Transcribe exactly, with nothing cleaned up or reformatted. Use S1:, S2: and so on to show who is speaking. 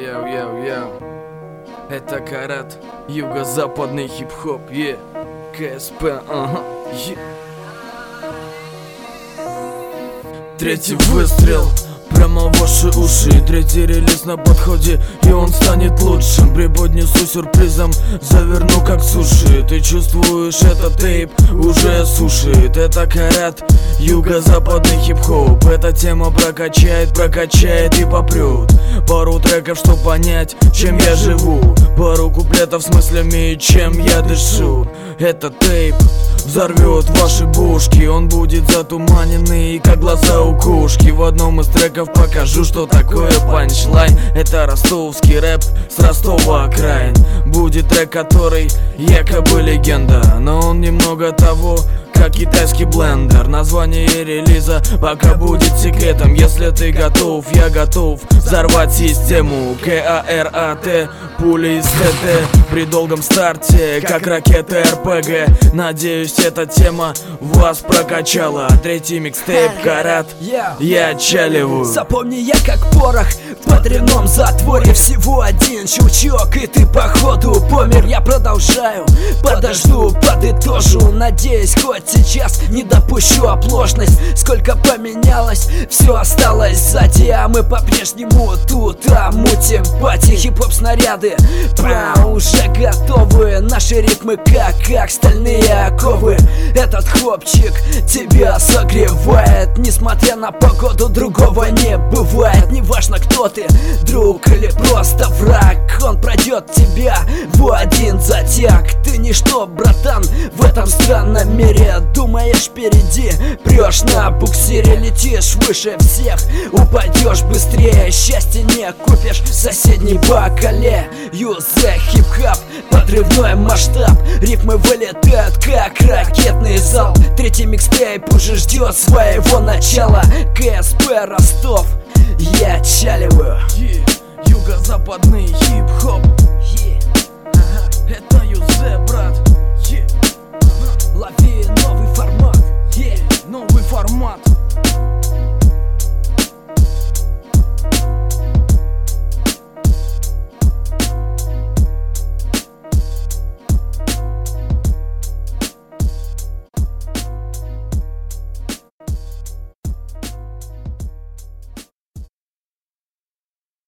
S1: Йоу-йоу-йоу. Это Карат, юго-западный хип-хоп, е, КСП, ага, е. Третий выстрел прямо в ваши уши. Третий релиз на подходе, и он станет лучшим. Преподнесу сюрпризом, заверну как суши. Ты чувствуешь, этот тейп уже сушит. Это Карат, юго-западный хип-хоп. Эта тема прокачает, прокачает и попрет. Пару треков, чтоб понять, чем я живу. Пару куплетов с мыслями, чем я дышу. Этот тейп взорвет ваши бушки. Он будет затуманенный, как глаза у кошки. В одном из треков покажу, что такое панчлайн. Это ростовский рэп с Ростова окраин. Будет трек, который якобы легенда, но он немного того, как китайский блендер. Название релиза пока будет секретом. Если ты готов, я готов взорвать систему. КАРАТ, пули из ТТ при долгом старте, как ракеты РПГ. Надеюсь, эта тема вас прокачала. Третий микстейп Карат, я отчаливаю.
S2: Запомни, я как порох в подрывном затворе. Всего один щелчок, и ты походу помер. Я продолжаю, подожду, подытожу. Надеюсь, хоть сейчас не допущу оплошность. Сколько поменялось, все осталось сзади, а мы по-прежнему тут, а мутим пати. Хип-хоп снаряды, бам, уже готовы. Наши ритмы как, как стальные оковы. Этот хлопчик тебя согревает. Несмотря на погоду, другого не бывает. Неважно, кто ты, друг или просто враг, он пройдет тебя в один затяг. Ты ничто, братан, в этом странном мире. Думаешь, впереди, прешь на буксире. Летишь выше всех, упадешь быстрее. Счастье не купишь в соседней бакале. Юзе хип-хап, подрывной масштаб. Рифмы вылетают, как ракетный залп. Третий микстейп уже ждет своего начала. КСП Ростов, я отчаливаю.
S1: Yeah, юго-западный хип-хоп, yeah. Ага. Это Юзе, брат.